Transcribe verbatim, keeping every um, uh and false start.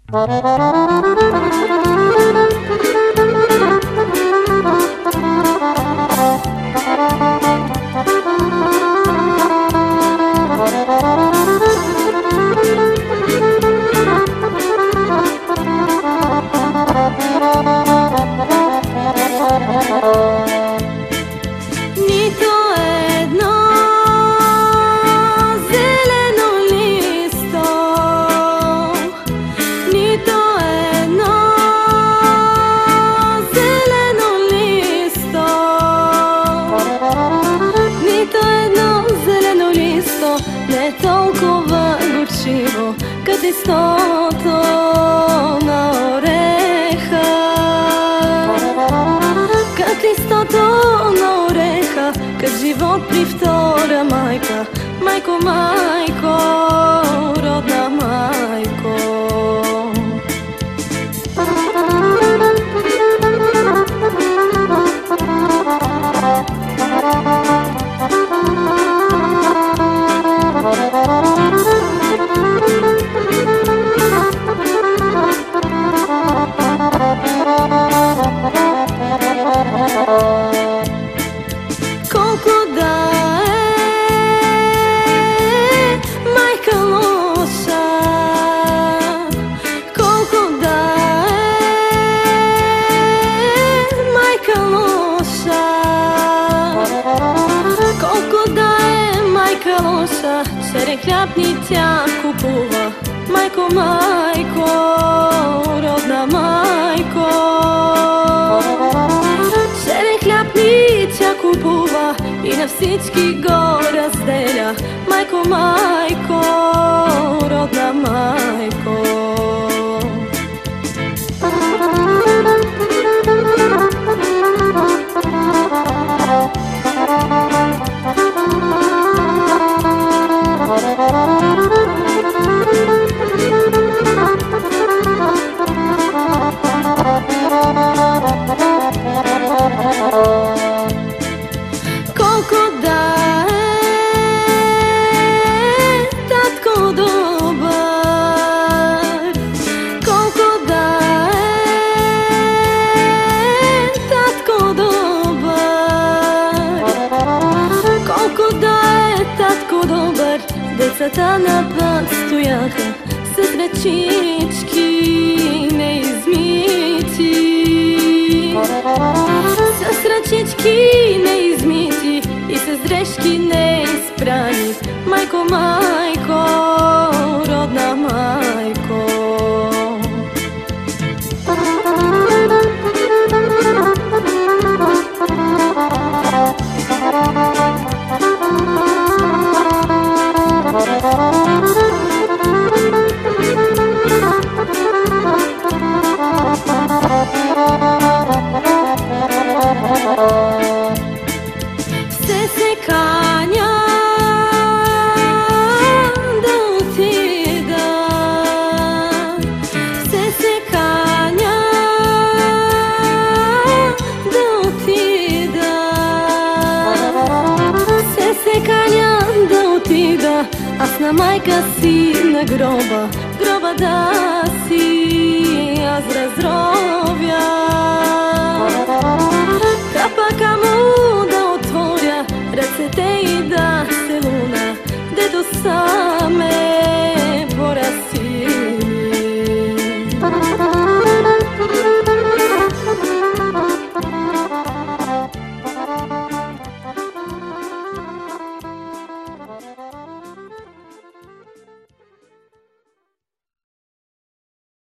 Kad istoto na oreha, kad istoto na oreha, kad život privtora majka, majko, majko, rodna majko. Čerek hljab ni tja kupува, majko, majko, rodna majko. Čerek hljab ni tja kupува i na всички го разделя, майко, майко, родна майко. Колко да е татко добър, колко да е татко добър, колко да е татко добър. Децата на път стояха с ръчички неизмити, с ръчички неизмити и с дрежки неизпрани, майко, майко, родна майко. Все се каня да отида, все се каня да отида, все се каня да отида, аз на майка си на гроба, гроба да си аз разроба.